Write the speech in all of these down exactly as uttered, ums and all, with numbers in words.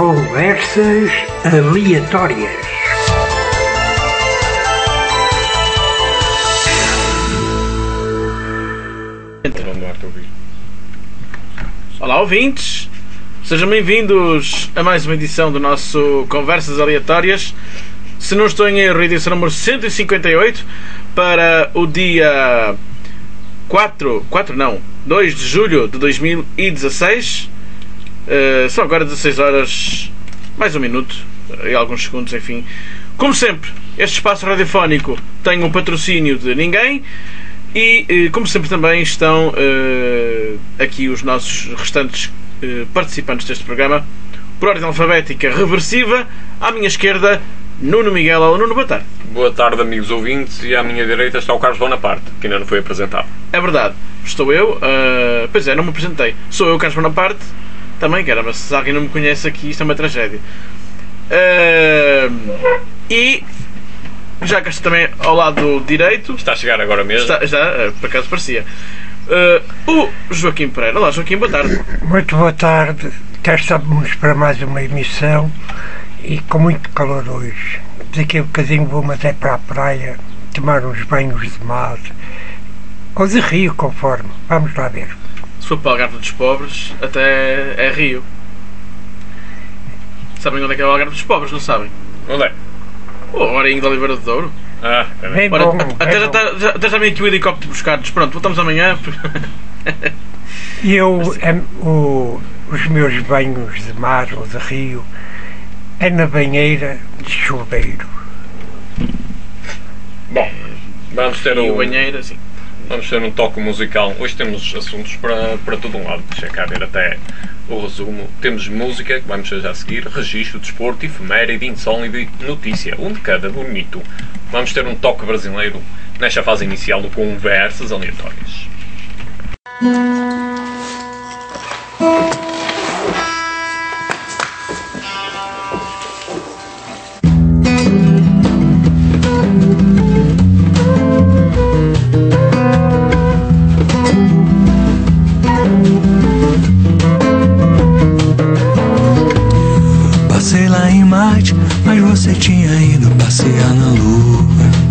Conversas aleatórias. Olá, ouvintes! Sejam bem-vindos a mais uma edição do nosso Conversas Aleatórias. Se não estou em erro, edição número cento e cinquenta e oito para o dia quatro, quatro não, dois de julho de dois mil e dezasseis. Uh, são agora dezasseis horas, mais um minuto e alguns segundos, enfim. Como sempre, este espaço radiofónico tem um patrocínio de ninguém e, uh, como sempre, também estão uh, aqui os nossos restantes uh, participantes deste programa, por ordem alfabética reversiva. À minha esquerda, Nuno Miguel. Ou Nuno, boa tarde. Boa tarde, amigos ouvintes, e à minha direita está o Carlos Bonaparte, que ainda não foi apresentado. É verdade, estou eu, uh, pois é, não me apresentei. Sou eu, Carlos Bonaparte. Também, caramba, se alguém não me conhece aqui, isto é uma tragédia. Uh, e já que estou também ao lado direito. Está a chegar agora mesmo? Está, já, por acaso parecia. Uh, o Joaquim Pereira. Olá, Joaquim, boa tarde. Muito boa tarde. Cá estamos para mais uma emissão e com muito calor hoje. Daqui a bocadinho vou-me até para a praia tomar uns banhos de mar ou de rio, conforme. Vamos lá ver. Se for para o Algarve dos Pobres, até é Rio. Sabem onde é que é o Algarve dos Pobres, não sabem? Onde é? Oh, a Marinho da Oliveira de Douro. Ah, é bem. Bem Ora, bom, até, é já bom. está, já, até já vem aqui o helicóptero buscar-nos. Pronto, voltamos amanhã. E eu, em, o, os meus banhos de mar ou de rio é na banheira de chuveiro. Bom, vamos ter, E o um, banheiro, assim. vamos ter um toque musical. Hoje temos assuntos para, para todo um lado. Deixa cá ver até o resumo. Temos música, que vamos já a seguir, registro, desporto, efeméride, insólito e notícia. Um de cada bonito. Vamos ter um toque brasileiro nesta fase inicial do Conversas Aleatórias. Passei lá em Marte, mas você tinha ido passear na Lua.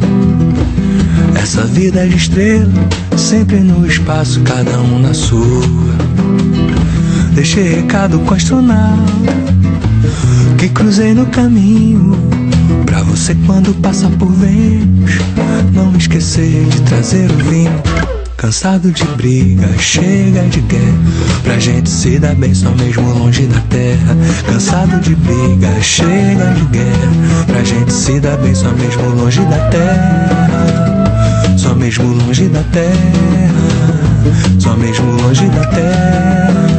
Essa vida de estrela, sempre no espaço, cada um na sua. Deixei recado com astronauta que cruzei no caminho, pra você quando passa por Vênus não esquecer de trazer o vinho. Cansado de briga, chega de guerra, pra gente se dar bem só mesmo longe da terra. Cansado de briga, chega de guerra, pra gente se dar bem só mesmo longe da terra. Só mesmo longe da terra, só mesmo longe da terra.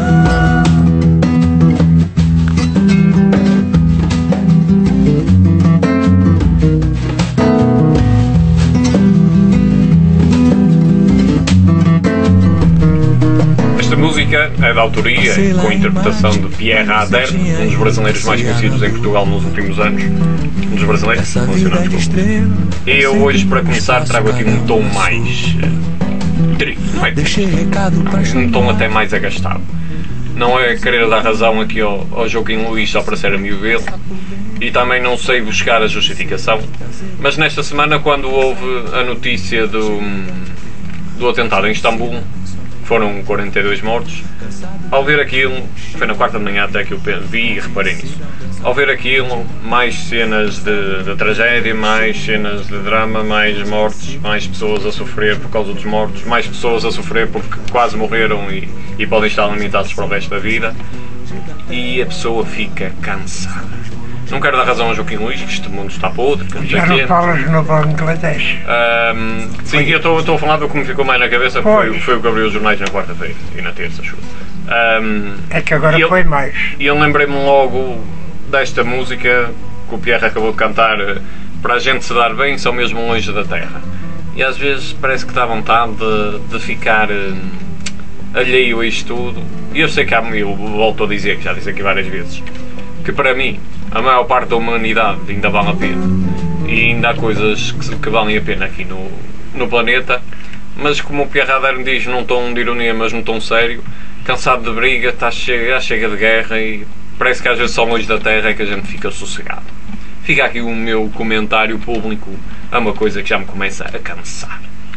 É da autoria e com a interpretação de Pierre Ader, um dos brasileiros mais conhecidos em Portugal nos últimos anos. Um dos brasileiros que funcionam, desculpa. E eu hoje, para começar, trago aqui um tom mais uh, triste, não é triste, um tom até mais agastado. Não é querer dar razão aqui ao, ao Joaquim Luís só para ser amigo dele, e também não sei buscar a justificação, mas nesta semana, quando houve a notícia do, do atentado em Istambul, foram quarenta e dois mortos. Ao ver aquilo, foi na quarta de manhã até que eu vi e reparei nisso. Ao ver aquilo, mais cenas de, de tragédia, mais cenas de drama, mais mortes, mais pessoas a sofrer por causa dos mortos, mais pessoas a sofrer porque quase morreram e, e podem estar limitados para o resto da vida. E a pessoa fica cansada. Não quero dar razão ao Joaquim Luís, que este mundo está podre, que não sei Já quê. não falas no Bangladesh. Um, sim, eu estou a falar do que me ficou mais na cabeça, foi, foi o que abriu os jornais na quarta-feira e na terça, chuva. Um, É que agora eu, foi mais. E eu lembrei-me logo desta música que o Pierre acabou de cantar, para a gente se dar bem, só mesmo longe da terra. E às vezes parece que dá vontade de, de ficar uh, alheio a isto tudo. E eu sei que há, eu volto a dizer, que já disse aqui várias vezes, que para mim a maior parte da humanidade ainda vale a pena e ainda há coisas que, que valem a pena aqui no, no planeta, mas como o Pierre Ader diz num tom de ironia, mas num tom sério, cansado de briga, está chega, chega de guerra e Parece que às vezes só longe da terra é que a gente fica sossegado. Fica aqui o meu comentário público a uma coisa que já me começa a cansar.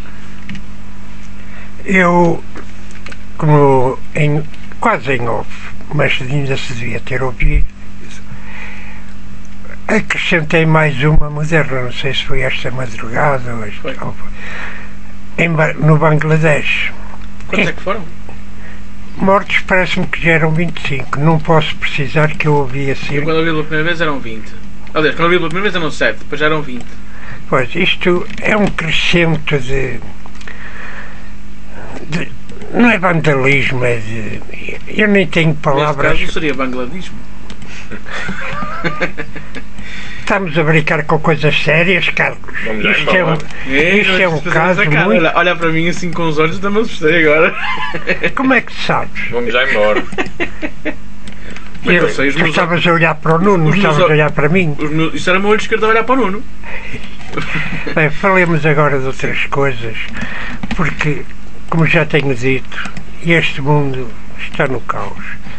Eu, como em, quase em off, mas ainda se devia ter ouvido, acrescentei mais uma moderna, não sei se foi esta madrugada ou esta, ou, em, no Bangladesh. Quantos é que foram? Mortos parece-me que já eram vinte e cinco, não posso precisar que eu ouvi assim. Eu, quando ouvi pela primeira vez eram vinte. Aliás, quando ouvi pela primeira vez eram sete, depois já eram vinte. Pois, isto é um crescimento de, de não é vandalismo, é de, eu nem tenho palavras. Neste caso seria bangladismo. Estamos a brincar com coisas sérias, Carlos. Vamos Isto é um, Ei, isto é um caso muito... Olha, olha para mim assim com os olhos, até me assustei agora. Como é que sabes? Vamos já embora. Mas eu sei, os Tu meus- estavas a olhar para o Nuno, os meus estavas a olhos- olhar para mim. Os meus- Isso era o meu olho esquerdo a olhar para o Nuno. Bem, falemos agora de outras coisas, porque, como já tenho dito, este mundo está no caos.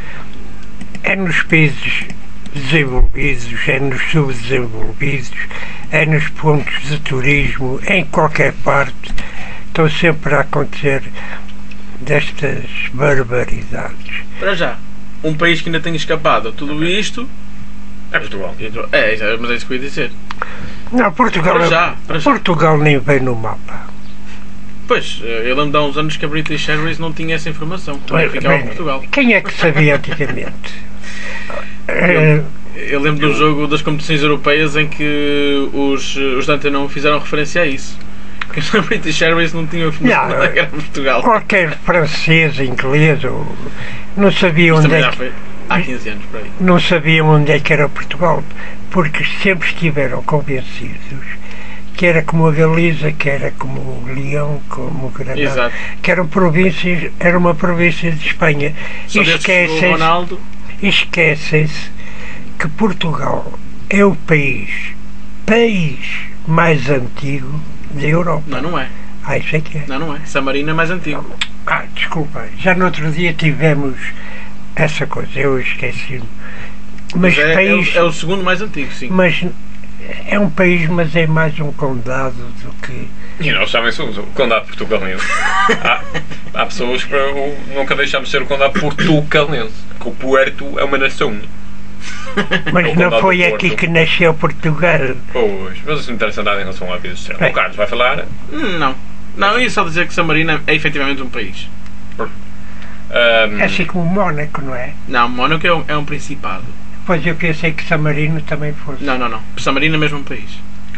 É nos países desenvolvidos, é nos subdesenvolvidos, é nos pontos de turismo, em qualquer parte, estão sempre a acontecer destas barbaridades. Para já, um país que ainda tem escapado a tudo isto. É Portugal. É, já- mas é isso que eu ia dizer. Não, Portugal, Para já, para já. Portugal nem vem no mapa. Pois, eu lembro de há uns anos que a British Airways não tinha essa informação. Também ficava em Bem, Portugal. quem é que sabia antigamente? Eh, Eu lembro do jogo das competições europeias em que os, os Dante não fizeram referência a isso. Que a British Airways não tinha informação Não, de que era Portugal. qualquer francês, inglês, ou, não sabia Isto onde também é já que, foi há quinze anos por aí. não sabiam onde é que era Portugal, porque sempre estiveram convencidos que era como a Galiza, que era como o Leão, como o Granada, Exato. que eram províncias, era uma província de Espanha. Só desde que chegou o Esquecem-se Ronaldo. esquecem-se que Portugal é o país, país mais antigo da Europa. Não, não é. Ah, isso é que é. Não, não é. San Marino é mais antigo. Ah, desculpa, já no outro dia tivemos essa coisa, eu esqueci-me. Mas Mas é, é país, o, é o segundo mais antigo, sim. mas é um país, mas é mais um condado do que... E nós também somos o condado portugalense. há, há pessoas que o- nunca deixamos de ser o condado portugalense. Que o Puerto é uma nação. Mas É o não condado foi do aqui Porto. que nasceu Portugal. Pois, mas isso não interessa nada em relação à vida social. Bem. O Carlos vai falar. Hum, Não. Não, eu ia só dizer que San Marino é, é efetivamente um país. ahm, É assim como Mónaco, não é? Não, Mónaco é um, é um principado. Pois eu pensei que San Marino também fosse. Não, não, não. San Marino é mesmo um país.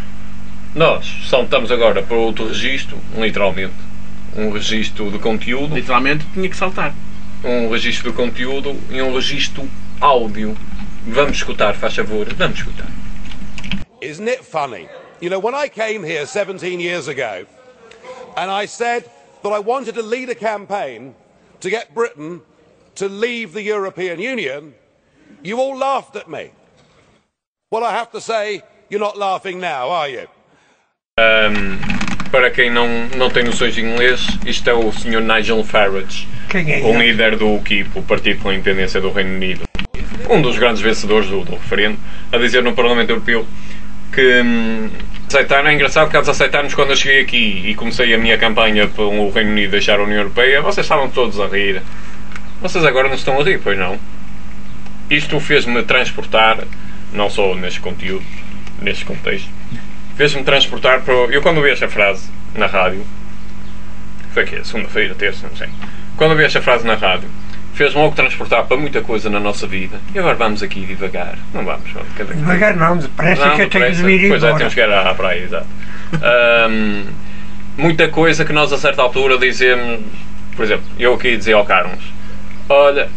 Nós saltamos agora para outro registro, literalmente. Um registro de conteúdo, Literalmente tinha que saltar. um registro de conteúdo e um registro áudio. Vamos escutar, faz favor, vamos escutar. Isn't it funny? You know, when I came here seventeen years ago and I said that I wanted to lead a campaign to get Britain to leave the European Union, you all laughed at me. Well, I have to say, you're not laughing now, are you? Ahm, para quem não, não tem noções de inglês, isto é o senhor Nigel Farage, Quem é o ele? líder do U KIP, o Partido pela Independência do Reino Unido, um dos grandes vencedores do, do referendo, a dizer no Parlamento Europeu que hum, aceitaram, é engraçado que eles aceitaram-nos quando eu cheguei aqui e comecei a minha campanha para o Reino Unido deixar a União Europeia, vocês estavam todos a rir. Vocês agora não estão a rir, pois não? Isto fez-me transportar, não só neste conteúdo, neste contexto, fez-me transportar para... Eu quando vi esta frase na rádio, foi aqui, segunda-feira, terça, não sei, quando vi esta frase na rádio, fez-me logo transportar para muita coisa na nossa vida. E agora vamos aqui devagar. Não vamos, vamos cada vez. Devagar não, depressa Não, que eu tenho depressa. de vir Pois é, embora. temos que ir à, à praia, exato. Ahm, muita coisa que nós a certa altura dizemos, por exemplo, eu aqui dizia ao Carlos, olha,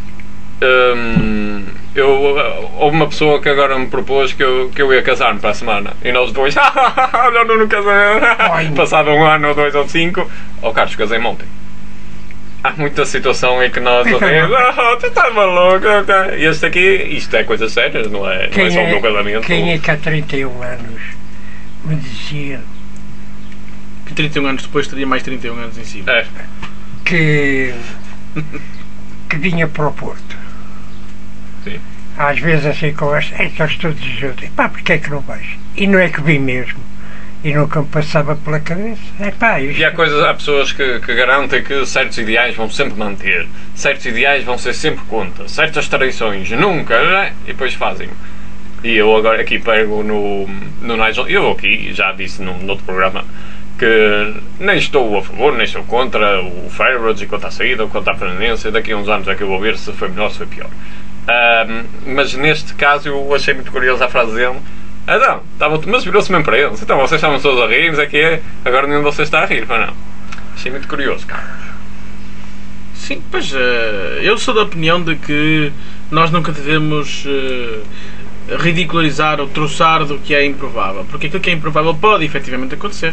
hum, eu, houve uma pessoa que agora me propôs que eu, que eu ia casar-me para a semana, e nós dois, olha, não, não casei, passado um ano ou dois ou cinco, ó Carlos, casei-me ontem. Há muita situação em que nós ouvimos, oh, tu estás maluco, e este aqui, isto é coisas sérias, não é, não é só o meu casamento. Quem é que há trinta e um anos me dizia Que trinta e um anos depois teria mais trinta e um anos em cima. É, que, que vinha para o Porto? sim. às vezes assim conversa, é, estás todos juntos, pá, porque é que não vais? E não é que vi mesmo. E nunca me passava pela cabeça. É pá, isto... E há, coisas, há pessoas que, que garantem que certos ideais vão sempre manter, certos ideais vão ser sempre contra, certas traições nunca, né? E depois fazem. E eu agora aqui pego no, no Nigel, eu aqui já disse num, no outro programa que nem estou a favor, nem estou contra o Farage e contra a saída, ou contra a permanência. Daqui a uns anos é que eu vou ver se foi melhor ou se foi pior. Um, mas neste caso eu achei muito curiosa a frase dele. Ah não, estava, mas virou-se mesmo para eles. Então vocês estavam todos a rir, mas é que é, agora nenhum de vocês está a rir, mas não. Achei muito curioso, Carlos. Sim, pois uh, eu sou da opinião de que nós nunca devemos uh, ridicularizar ou troçar do que é improvável, porque aquilo que é improvável pode efetivamente acontecer.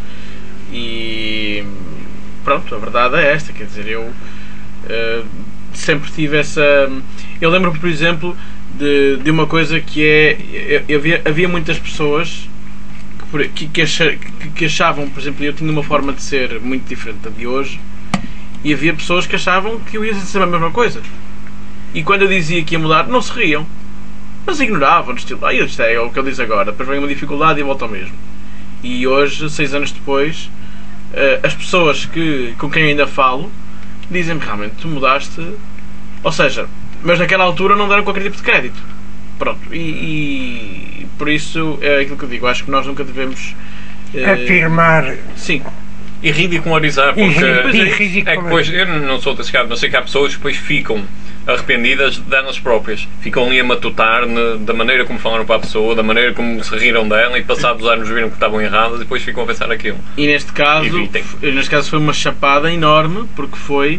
E pronto, a verdade é esta, quer dizer, eu uh, sempre tive essa... Eu lembro-me, por exemplo, de, de uma coisa que é... Eu, havia, havia muitas pessoas que, que, acha, que, que achavam, por exemplo, eu tinha uma forma de ser muito diferente da de hoje, e havia pessoas que achavam que eu ia ser a mesma coisa. E quando eu dizia que ia mudar, não se riam. Mas ignoravam, estilo, ah, isto é o que eu disse agora, depois vem uma dificuldade e volta ao mesmo. E hoje, seis anos depois, as pessoas que, com quem ainda falo dizem-me realmente, tu mudaste, ou seja, mas naquela altura não deram qualquer tipo de crédito. Pronto, e, e por isso é aquilo que eu digo, acho que nós nunca devemos eh, afirmar. Sim. E ridicularizar, porque e, e é que depois, eu não sou desse caso, mas sei que há pessoas que depois ficam arrependidas delas próprias, ficam ali a matutar ne, da maneira como falaram para a pessoa, da maneira como se riram dela, e passados anos viram que estavam erradas e depois ficam a pensar aquilo. E neste caso, neste caso foi uma chapada enorme, porque foi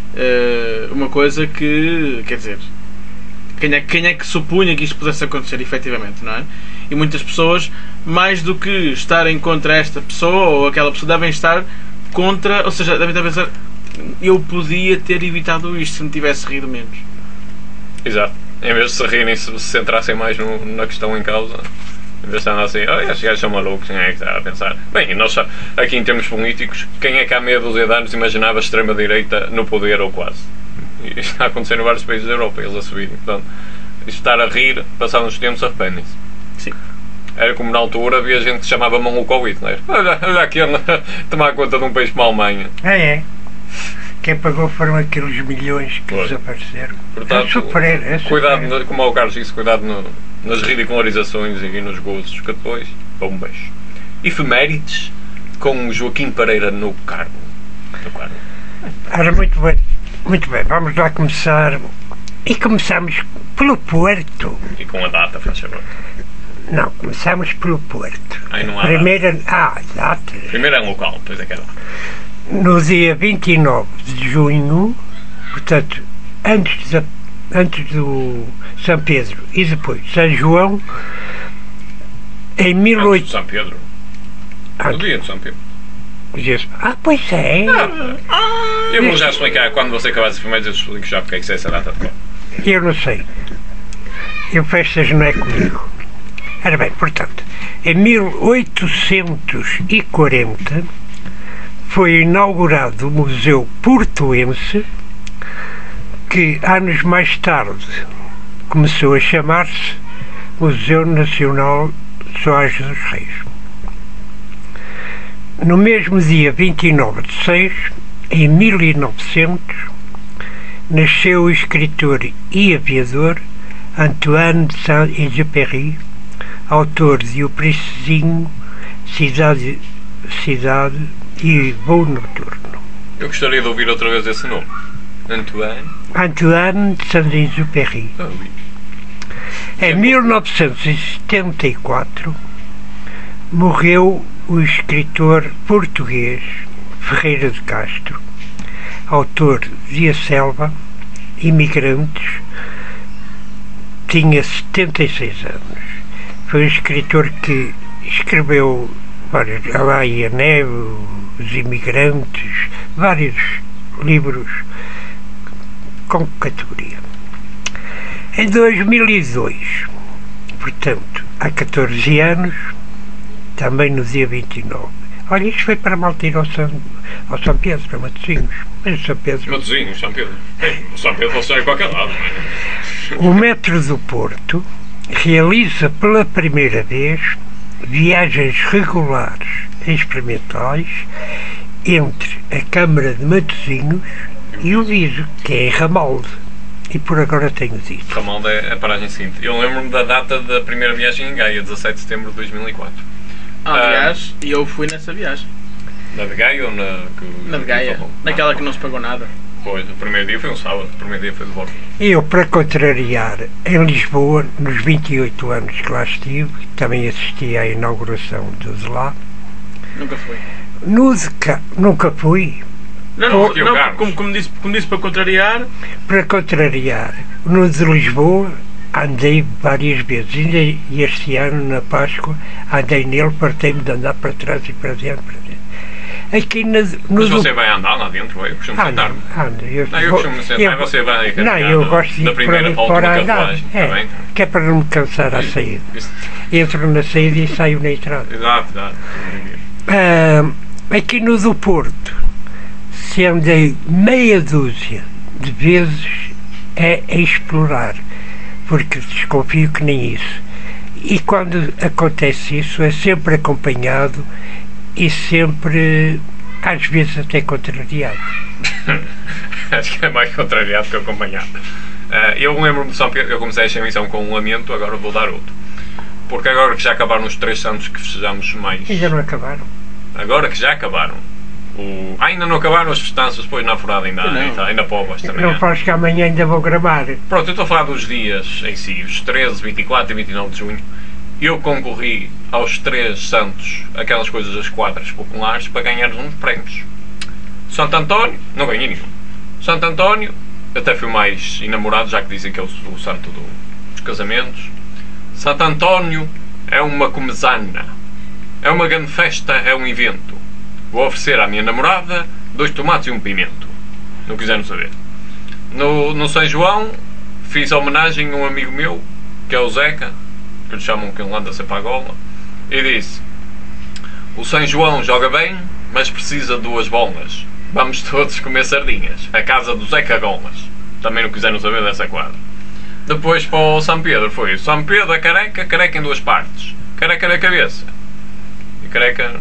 uh, uma coisa que, quer dizer, quem é, quem é que supunha que isto pudesse acontecer efetivamente, não é? E muitas pessoas, mais do que estarem contra esta pessoa ou aquela pessoa, devem estar contra, ou seja, devem estar a pensar, eu podia ter evitado isto se me tivesse rido menos. Exato. Em vez de se rirem, se se centrassem mais no, na questão em causa, em vez de estar assim, oh, estes gajos são malucos, quem é que está a pensar? Bem, nós aqui em termos políticos, quem é que há meia dúzia de anos imaginava a extrema-direita no poder ou quase? Isto está a acontecer em vários países da Europa, eles a subirem. Portanto, estar a rir, passados uns tempos, arrependem-se. Sim. Era como na altura havia gente que se chamava maluco ao Hitler. Olha, olha aqui a tomar conta de um país como a Alemanha. É, é. Quem pagou foram aqueles milhões que Foi. desapareceram. Portanto, é super, é super. Cuidado, como o Carlos disse, cuidado no, nas ridicularizações e nos gozos, que depois, bombas. Efemérides com Joaquim Pereira no cargo. No cargo. Ora, muito bem. Muito bem, vamos lá começar. E começamos pelo Porto. E com a data, faz favor. Não, começamos pelo Porto. Aí não há Primeira, ah, data. Primeiro é um local, depois é que é data. No dia vinte e nove de junho, portanto, antes, de, antes do São Pedro e depois São João, em mil oitocentos... Antes de São Pedro? No dia de São Pedro. Ah, pois é. Ah, eu vou já explicar, quando você acabar de primeiro, eu explico já porque é que sei essa data de cor. Eu não sei. Eu festas não é comigo. Ora bem, portanto, em mil oitocentos e quarenta foi inaugurado o Museu Portuense, que anos mais tarde começou a chamar-se Museu Nacional Soares dos Reis. No mesmo dia vinte e nove de seis, em mil e novecentos, nasceu o escritor e aviador Antoine de Saint-Exupéry, autor de O Princesinho, Cidade, Cidade e Voo Noturno. Eu gostaria de ouvir outra vez esse nome. Antoine? Antoine de Saint-Exupéry. Ah, oui. Em mil novecentos e setenta e quatro, morreu o escritor português Ferreira de Castro, autor de A Selva, Imigrantes, tinha setenta e seis anos. Foi um escritor que escreveu vários, A Lá e a Neve, Os Imigrantes, vários livros com categoria. Em dois mil e dois, portanto, há catorze anos, também no dia vinte e nove. Olha, isto foi para malta ir ao São, ao São Pedro, para Matosinhos. Mas o São Pedro... Matosinhos, São Pedro. O São Pedro pode estar em qualquer lado. O Metro do Porto realiza pela primeira vez viagens regulares experimentais entre a Câmara de Matosinhos e o Viso, que é em Ramalde. E por agora tenho dito. Ramalde é a paragem seguinte. Eu lembro-me da data da primeira viagem em Gaia, dezassete de setembro de dois mil e quatro. Aliás, e eu fui nessa viagem. Na de Gaia ou na que Na de Gaia, naquela que não se pagou nada. Pois, o primeiro dia foi um sábado, o primeiro dia foi de volta. Eu, para contrariar, em Lisboa, nos vinte e oito anos que lá estive, também assisti à inauguração do de lá. Nunca fui. No de cá, nunca fui. Não, não, Porque o não Carlos- como, como, disse, como disse para contrariar, Para contrariar, no de Lisboa, andei várias vezes. Ainda este ano, na Páscoa, andei nele, partei-me de andar para trás e para diante, para diante. Aqui na, no Mas do- você vai andar lá dentro, eu costumo Anda, sentar-me. anda. Eu, Não, eu vou- costumo sentar, eu- você vai Não, carregar eu na- gosto de na ir primeira para, volta para da andar. carruagem, É, está bem? que é para não me cansar à saída. Isso- Entro na saída e saio na entrada. Exato, exato. Ah, aqui no do Porto, se andei meia dúzia de vezes é a explorar, porque desconfio que nem isso. E quando acontece isso, é sempre acompanhado e sempre, às vezes, até contrariado. Acho que é mais contrariado que acompanhado. Uh, eu lembro-me de São Pedro, eu comecei esta emissão com um lamento, agora vou dar outro. Porque agora que já acabaram os três santos que festejamos mais. Ainda não acabaram. Agora que já acabaram. O... Ah, ainda não acabaram as festanças, depois na furada ainda há, Não. ainda, ainda povas também. Não há. faz que amanhã ainda vou gravar. Pronto, eu estou a falar dos dias em si, os treze, vinte e quatro e vinte e nove de junho. Eu concorri aos três santos, aquelas coisas das quadras populares, para ganhar uns prémios. Santo António, não ganhei nenhum. Santo António, até fui mais enamorado, já que dizem que é o, o santo do, dos casamentos. Santo António é uma comesana, é uma grande festa, é um evento. Vou oferecer à minha namorada dois tomates e um pimento. Não quiseram saber. No, no São João, fiz homenagem a um amigo meu, que é o Zeca, que lhe chamam que ele anda sempre à gola, e disse: o São João joga bem, mas precisa de duas bolas. Vamos todos comer sardinhas. A casa do Zeca Golas. Também não quiseram saber dessa quadra. Depois para o São Pedro foi São Pedro a careca, careca em duas partes. Careca na cabeça. E careca...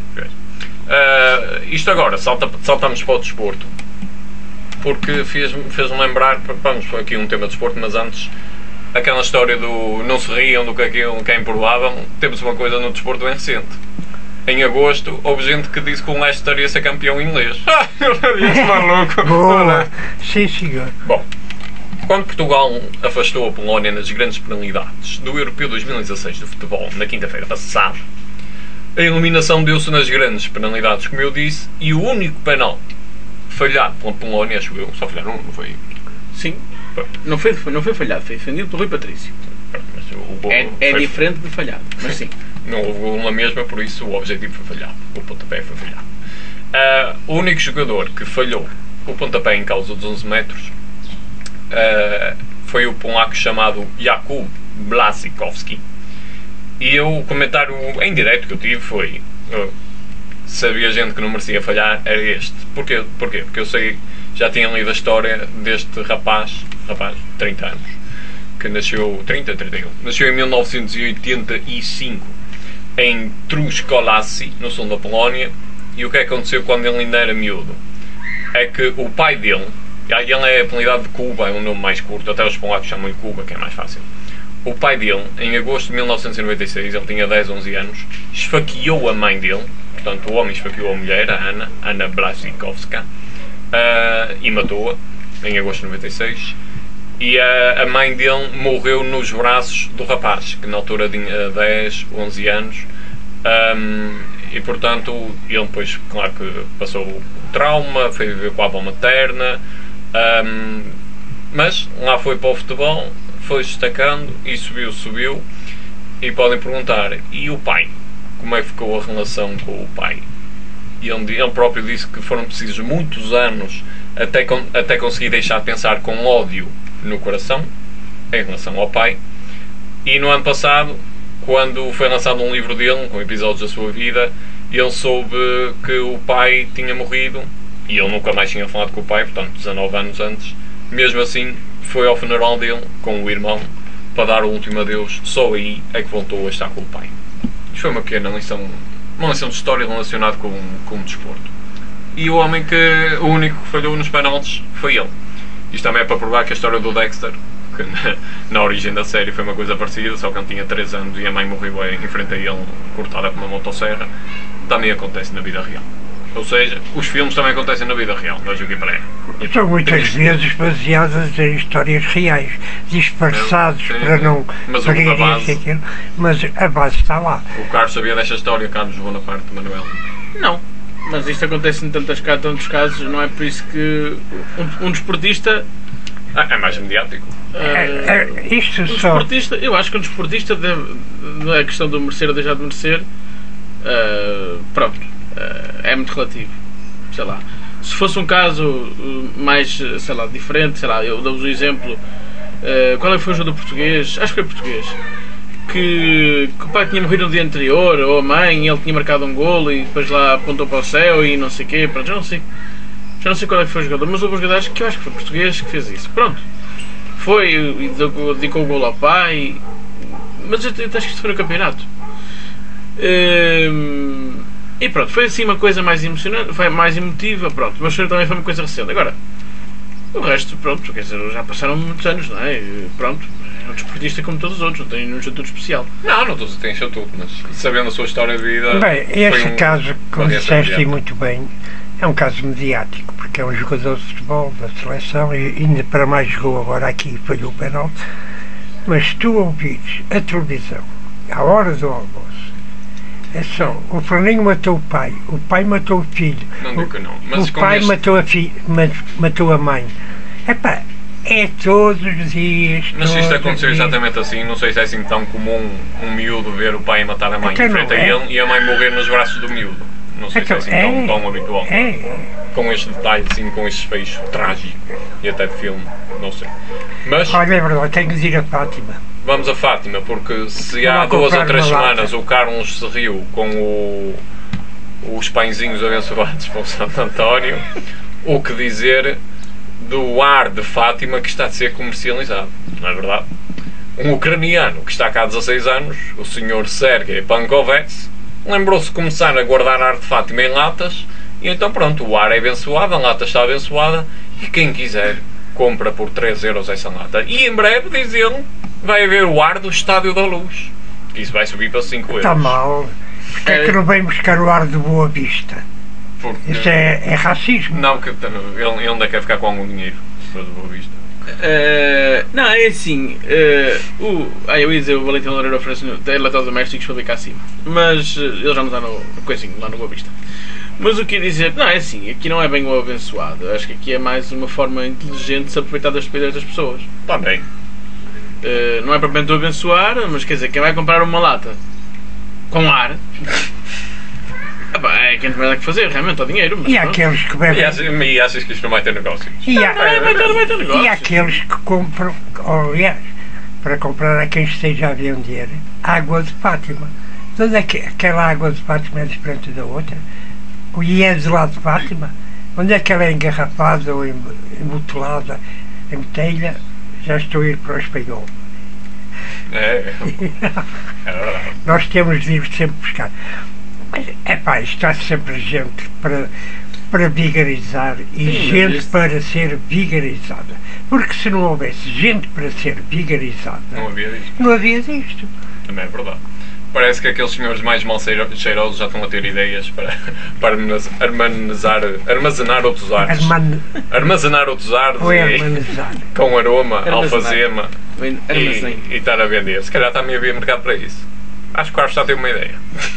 Uh, isto agora, salta, saltamos para o desporto. Porque fez-me fez lembrar, vamos, foi aqui um tema de desporto, mas antes, aquela história do não se riam do que, aquilo, que é improvável, temos uma coisa no desporto bem recente. Em agosto, houve gente que disse que o Leicester ia ser campeão inglês. Ah, este maluco! Boa! Sim, senhor. Bom, quando Portugal afastou a Polónia nas grandes penalidades do Europeu dois mil e dezasseis de futebol, na quinta-feira passada, a eliminação deu-se nas grandes penalidades, como eu disse, e o único penal falhado pela Polónia, acho eu, só falharam um, não foi? sim, não foi, não foi falhado, foi defendido pelo Rui Patrício. Mas o gol É, é foi- diferente de falhado, mas sim. Não houve gol na mesma, por isso o objetivo foi falhado. O pontapé foi falhado. Uh, o único jogador que falhou o pontapé em causa dos onze metros uh, foi o polaco chamado Jakub Błaszczykowski. E eu, o comentário em direto que eu tive foi: uh, se havia gente que não merecia falhar, era este. Porquê? Porquê? Porque eu sei, já tinha lido a história deste rapaz, rapaz, trinta anos, que nasceu, trinta, trinta e um, nasceu em mil novecentos e oitenta e cinco em Truskolaci, no sul da Polónia. E o que aconteceu quando ele ainda era miúdo é que o pai dele, ele é apelidado de Cuba, é um nome mais curto, até os polacos chamam-lhe Cuba, que é mais fácil. O pai dele, em agosto de mil novecentos e noventa e seis, ele tinha dez, onze anos, esfaqueou a mãe dele, portanto o homem esfaqueou a mulher, a Ana, Anna Błaszczykowska, uh, e matou-a, em agosto de noventa e seis. E a, a mãe dele morreu nos braços do rapaz, que na altura tinha dez, onze anos. Um, e portanto, ele depois, claro que passou o trauma, foi viver com a avó materna. Um, mas lá foi para o futebol, foi destacando e subiu, subiu. E podem perguntar: e o pai? Como é que ficou a relação com o pai? E ele, ele próprio disse que foram precisos muitos anos até, até conseguir deixar de pensar com ódio no coração em relação ao pai. E no ano passado, quando foi lançado um livro dele com episódios da sua vida, ele soube que o pai tinha morrido e ele nunca mais tinha falado com o pai, portanto dezanove anos antes. Mesmo assim, foi ao funeral dele com o irmão para dar o último adeus. Só aí é que voltou a estar com o pai. Isto foi uma pequena lição, uma lição de história relacionada com, com o desporto. E o homem que, o único que falhou nos penaltis foi ele. Isto também é para provar que a história do Dexter, que na, na origem da série foi uma coisa parecida, só que ele tinha três anos e a mãe morreu em frente a ele, cortada com uma motosserra, também acontece na vida real. Ou seja, os filmes também acontecem na vida real, não é o que parece. São muitas vezes baseadas em histórias reais, disfarçados Sim, para sim. não Mas para a ninguém base- dizer aquilo, mas a base está lá. O Carlos sabia desta história, Carlos Bonaparte, Manuel. Não, mas isto acontece em tantas, tantos casos, não é por isso que um, um desportista. Ah, é mais mediático. É, é, isto Um só. desportista, eu acho que um desportista deve, não é questão de merecer ou deixar de merecer, ah, pronto, ah, é muito relativo, sei lá. Se fosse um caso uh, mais, sei lá, diferente, sei lá, eu dou-vos o exemplo, uh, qual é que foi o jogo do português? Acho que foi português, que, que o pai tinha morrido no dia anterior, ou a mãe, e ele tinha marcado um golo e depois lá apontou para o céu e não sei o quê, pronto, já não sei, já não sei qual é que foi o jogador, mas houve um jogador que eu acho que foi português que fez isso, pronto. Foi e dedicou o golo ao pai, mas eu, eu acho que isso foi no campeonato. Hum, e pronto, foi assim uma coisa mais emocionante, foi mais emotiva, pronto, mas também foi uma coisa recente. Agora, o resto, pronto, quer dizer, já passaram muitos anos, não é? E pronto, é um desportista como todos os outros, não tem nenhum estatuto especial. Não, não todos têm estatuto, mas sabendo a sua história de vida. Bem, esse foi um- caso, como uma reação disseste imediata. muito bem, é um caso mediático, porque é um jogador de futebol da seleção e ainda para mais jogou agora aqui e falhou o penalti. Mas se tu ouvires a televisão à hora do almoço, é só, o Flaninho matou o pai, o pai matou o filho, Não o, digo que não, mas o com pai este- matou a filha, matou a mãe. Epá, é todos os dias. Mas se isto todos aconteceu os dias. exatamente assim, não sei se é assim tão comum um miúdo ver o pai matar a mãe Então em não frente a é. ele e a mãe morrer nos braços do miúdo. Não sei Então, se é assim tão, tão habitual. É, Com este detalhe, assim, com este fecho trágico e até de filme, não sei. Mas olha, é verdade, tenho de ir a Fátima. vamos a Fátima, porque se Vou há lá duas ou comprar três uma lata. semanas o Carlos se riu com o, os pãezinhos abençoados pelo Santo António, o que dizer do ar de Fátima que está a ser comercializado, não é verdade? Um ucraniano que está cá há dezasseis anos, o senhor Sergei Pankovets, lembrou-se de começar a guardar ar de Fátima em latas e então pronto, o ar é abençoado, a lata está abençoada e quem quiser compra por três euros essa lata. E em breve, diz ele, vai haver o ar do Estádio da Luz, que isso vai subir para cinco euros. Está mal. Porque é que não vem buscar o ar de Boa Vista? Porque, Isso é, é racismo. Não, que ele, ele ainda quer ficar com algum dinheiro, se for de Boa Vista. Uh, não, é assim, uh, o, ah, eu ia dizer o Valentim Loureiro oferece eletrodomésticos para vir cá acima, mas uh, ele já não está no, no coisinho, lá no Boa Vista. Mas o que ia dizer, não, é assim, aqui não é bem o abençoado, acho que aqui é mais uma forma inteligente de se aproveitar das despesas das pessoas. Também. Uh, não é propriamente o abençoar, mas quer dizer, quem vai comprar uma lata com ar, epá, é quem tem que fazer, realmente, ao dinheiro. Mas E há pronto. aqueles que E bebem. achas, e achas que isto não vai ter negócios? E há, Não, vai ter, vai ter negócio. e há aqueles que compram, aliás, para comprar a quem esteja a vender, água de Fátima. Toda aqu- aquela água de Fátima é diferente da outra. O IES lá de Fátima, onde é que ela é engarrafada ou em- embotulada em botelha, já estou a ir para o espanhol. É, é verdade. Nós temos de ir sempre buscar. Mas, epá, isto há sempre gente para, para vigarizar e Sim, mas gente isso- para ser vigarizada. Porque se não houvesse gente para ser vigarizada, Não havia disto. não havia disto. Também é verdade. Parece que aqueles senhores mais mal cheiro- cheirosos já estão a ter ideias para, para armazenar, armazenar outros ares. Arman, Armazenar outros ares ou é e, armanizar. com aroma, Armazenar. alfazema Armazém. e, e estar a vender. Se calhar também havia mercado para isso. Acho que o Carlos já tem uma ideia.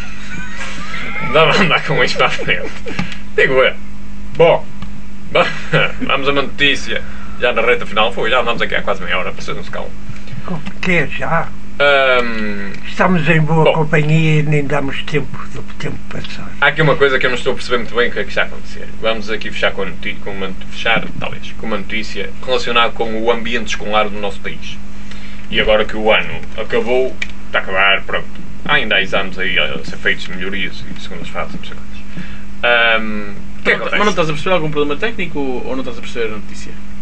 Dá para andar com isto para a frente. Digo eu. Bom, vamos a uma notícia. Já na reta final foi, já andamos aqui há quase meia hora para ser um secão. O que é já? Ahm, Estamos em boa Bom. companhia e nem damos tempo do tempo passar. Há aqui uma coisa que eu não estou a perceber muito bem o que é que está a acontecer. Vamos aqui fechar com, a noti- com uma, fechar, talvez, com uma notícia relacionada com o ambiente escolar do nosso país. E agora que o ano acabou, está a acabar, pronto. Ainda há exames aí a ser feitos, melhorias e segundas fases, não sei quantas. Ahm, o que é que Mas não acontece? estás a perceber algum problema técnico ou não estás a perceber a notícia?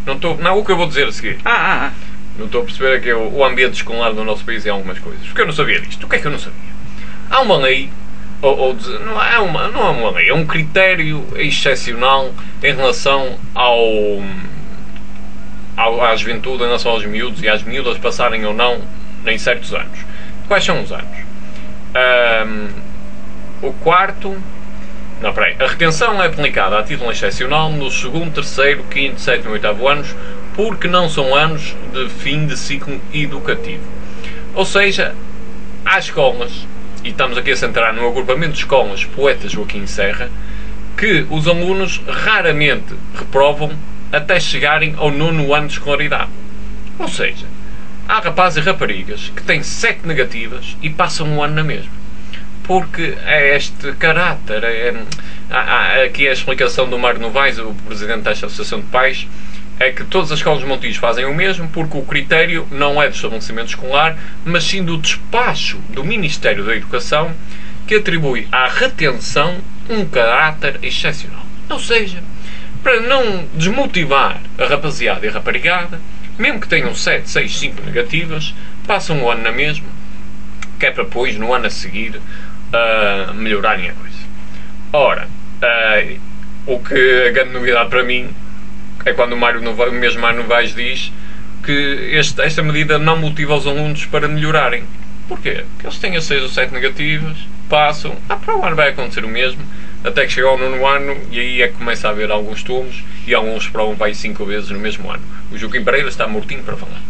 Não, estou, não, o que eu vou dizer a seguir. Ah, ah, ah. Não estou a perceber é que o, o ambiente escolar do nosso país é algumas coisas. Porque eu não sabia disto. O que é que eu não sabia? Há uma lei, ou, ou não, é uma, não é uma lei, é um critério excepcional em relação ao, ao, à juventude, em relação aos miúdos e às miúdas passarem ou não em certos anos. Quais são os anos? Um, o quarto... Não, peraí. A retenção é aplicada a título excepcional no segundo, terceiro, quinto, sétimo e oitavo anos, porque não são anos de fim de ciclo educativo. Ou seja, há escolas, e estamos aqui a centrar no agrupamento de escolas Poeta Joaquim Serra, que os alunos raramente reprovam até chegarem ao nono ano de escolaridade. Ou seja, há rapazes e raparigas que têm sete negativas e passam um ano na mesma. Porque é este caráter, é, há, há, aqui a explicação do Mário Novaes, o presidente desta Associação de Pais, é que todas as escolas de Montijo fazem o mesmo, porque o critério não é do estabelecimento escolar, mas sim do despacho do Ministério da Educação, que atribui à retenção um caráter excepcional. Ou seja, para não desmotivar a rapaziada e a raparigada, mesmo que tenham sete, seis, cinco negativas, passam o ano na mesma, que é para depois, no ano a seguir, uh, melhorarem a coisa. Ora, uh, o que a grande novidade para mim é quando o, Mário Novaes, o mesmo Mário Novaes diz que este, esta medida não motiva os alunos para melhorarem. Porquê? Porque eles têm as seis ou sete negativas, passam, ah, para o ano vai acontecer o mesmo, até que chega ao nono ano e aí é que começa a haver alguns turnos e alguns provam para aí cinco vezes no mesmo ano. O Joaquim Pereira está mortinho para falar.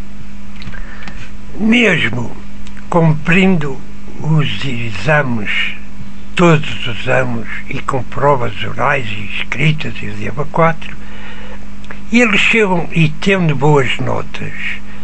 Mesmo cumprindo os exames todos os anos e com provas orais e escritas e o diabo quatro, eles chegam e tendo boas notas,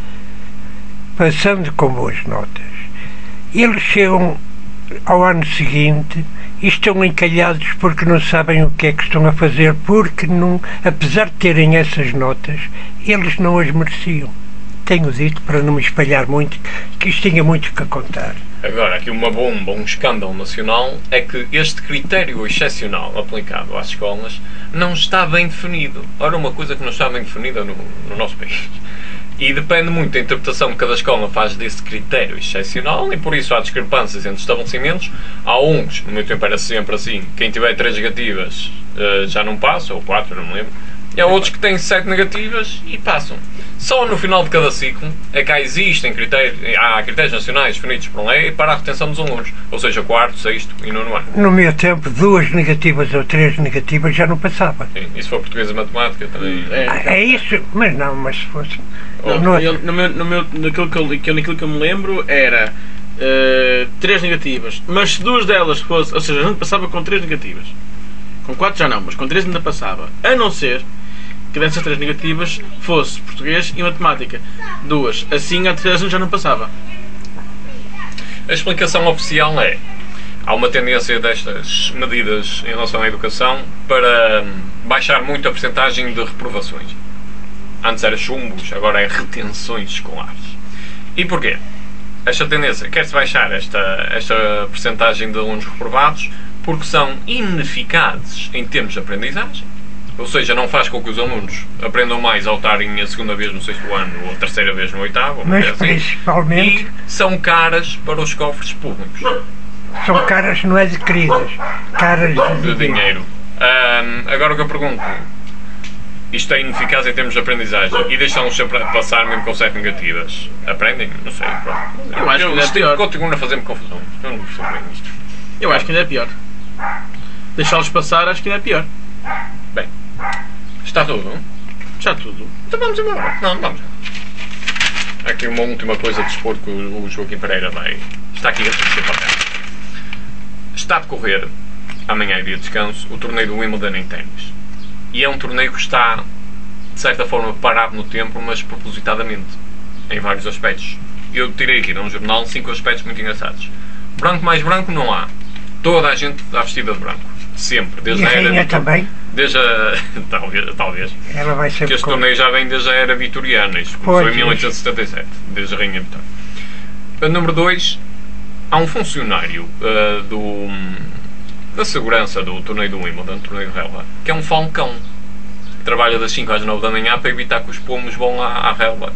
passando com boas notas, eles chegam ao ano seguinte e estão encalhados porque não sabem o que é que estão a fazer, porque não, apesar de terem essas notas, eles não as mereciam. Tenho dito, para não me espalhar muito, que isto tinha muito que contar. Agora, aqui uma bomba, um escândalo nacional, é que este critério excepcional aplicado às escolas não está bem definido. Ora, uma coisa que não está bem definida no, no nosso país. E depende muito da interpretação que cada escola faz desse critério excepcional e por isso há discrepâncias entre estabelecimentos. Há uns, no meu tempo era sempre assim, quem tiver três negativas uh, já não passa, ou quatro, não me lembro. E há outros que têm sete negativas e passam. Só no final de cada ciclo é que existem critérios, há critérios nacionais definidos por lei para a retenção dos alunos, ou seja, quarto, sexto e nono ano. No meu tempo, duas negativas ou três negativas já não passava. Sim, e se for português e matemática também... É, ah, é isso, mas não, mas se fosse... Não, não, eu, no meu, no meu, naquilo, que eu, que eu, naquilo que eu me lembro era uh, três negativas, mas se duas delas fosse, ou seja, a gente passava com três negativas, com quatro já não, mas com três ainda passava, a não ser que dessas três negativas fosse português e matemática. Duas. Assim, a terceira já não passava. A explicação oficial é: há uma tendência destas medidas em relação à educação para baixar muito a percentagem de reprovações. Antes era chumbos, agora é retenções escolares. E porquê? Esta tendência, quer-se baixar esta, esta percentagem de alunos reprovados porque são ineficazes em termos de aprendizagem. Ou seja, não faz com que os alunos aprendam mais ao estarem a segunda vez no sexto ano ou a terceira vez no oitavo. Mas assim, principalmente... E são caras para os cofres públicos. São caras, não é de queridas, caras de, de dinheiro. Um, agora o que eu pergunto, isto é ineficaz em termos de aprendizagem e deixam-nos sempre passar mesmo com sete negativas. Aprendem? Não sei. Pronto. Eu acho que ainda é pior. Continuam a fazer-me confusão. Eu não percebo bem isto. Eu acho que ainda é pior. Deixá-los passar, acho que ainda é pior. Bem, está tudo? Está tudo. Então vamos embora. Não, vamos. Aqui uma última coisa de desporto que o Joaquim Pereira vai... Está aqui a assistir para cá. Está a decorrer, amanhã é dia de descanso, o torneio do Wimbledon em ténis. E é um torneio que está, de certa forma, parado no tempo, mas propositadamente, em vários aspectos. Eu tirei aqui num jornal cinco aspectos muito engraçados. Branco mais branco não há. Toda a gente está vestida de branco. Sempre. Desde e a a era... rainha também? Desde a... talvez, talvez. Ela vai ser... Porque este torneio já vem desde a era vitoriana. Isto começou em mil oitocentos e setenta e sete. Desde a rainha Vitória. Número dois. Há um funcionário uh, do... da segurança do torneio do Wimbledon, torneio de relva, que é um falcão. trabalha das cinco às nove da manhã para evitar que os pomos vão à, à relva.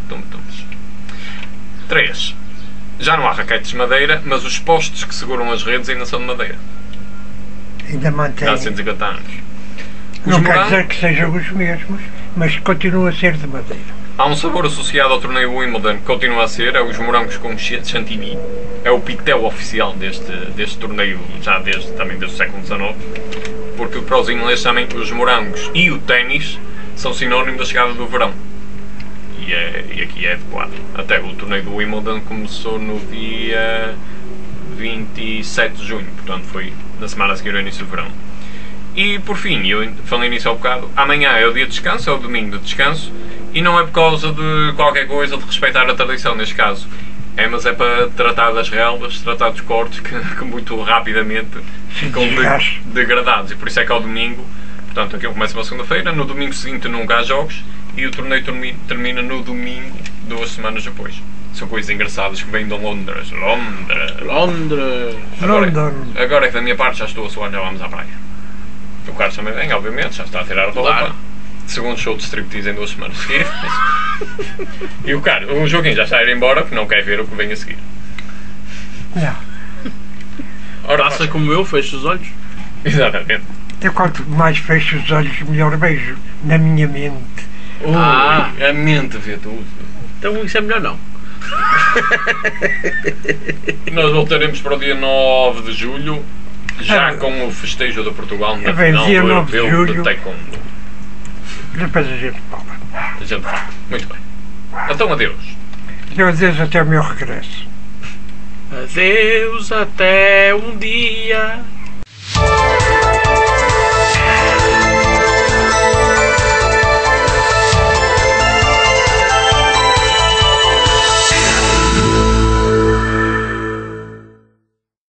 três. Já não há raquetes de madeira, mas os postes que seguram as redes ainda são de madeira. Ainda mantém. Há cento e cinquenta anos. Os Não morangos, quer dizer que sejam os mesmos, mas continua a ser de madeira. há um sabor associado ao torneio Wimbledon que continua a ser, é os morangos com chantilly. É o pitel oficial deste, deste torneio, já desde, também desde o século dezenove, porque para os ingleses também os morangos e o ténis são sinónimos da chegada do verão. E, é, e aqui é adequado. Até o torneio do Wimbledon começou no dia vinte e sete de junho, portanto foi na semana a seguir ao início do verão. E por fim, eu falei nisso há um bocado, amanhã é o dia de descanso, é o domingo de descanso, e não é por causa de qualquer coisa de respeitar a tradição neste caso, é, mas é para tratar das relvas, tratar dos cortes que, que muito rapidamente ficam de, degradados, e por isso é que ao domingo, portanto aquilo começa na segunda-feira, no domingo seguinte nunca há jogos, e o torneio termina no domingo, duas semanas depois. São coisas engraçadas que vêm de Londres. Londres. Londres. Agora, agora é que da minha parte já estou a suar, já vamos à praia. O Carlos também vem, obviamente, já está a tirar a roupa. Claro. Segundo show de striptease em duas semanas seguidas. E o Carlos, o Joaquim já está a ir embora porque não quer ver o que vem a seguir. Não. Ora, passa como eu, fecho os olhos. Exatamente. Eu quanto mais fecho os olhos, melhor vejo na minha mente. Ui, ah, a mente vê tudo. Então isso é melhor não. Nós voltaremos para o dia nove de julho, já ah, com o festejo de Portugal na final do Europeu de, de Taekwondo. Depois a gente fala. A gente fala. Muito bem. Então adeus. Adeus até o meu regresso. Adeus até um dia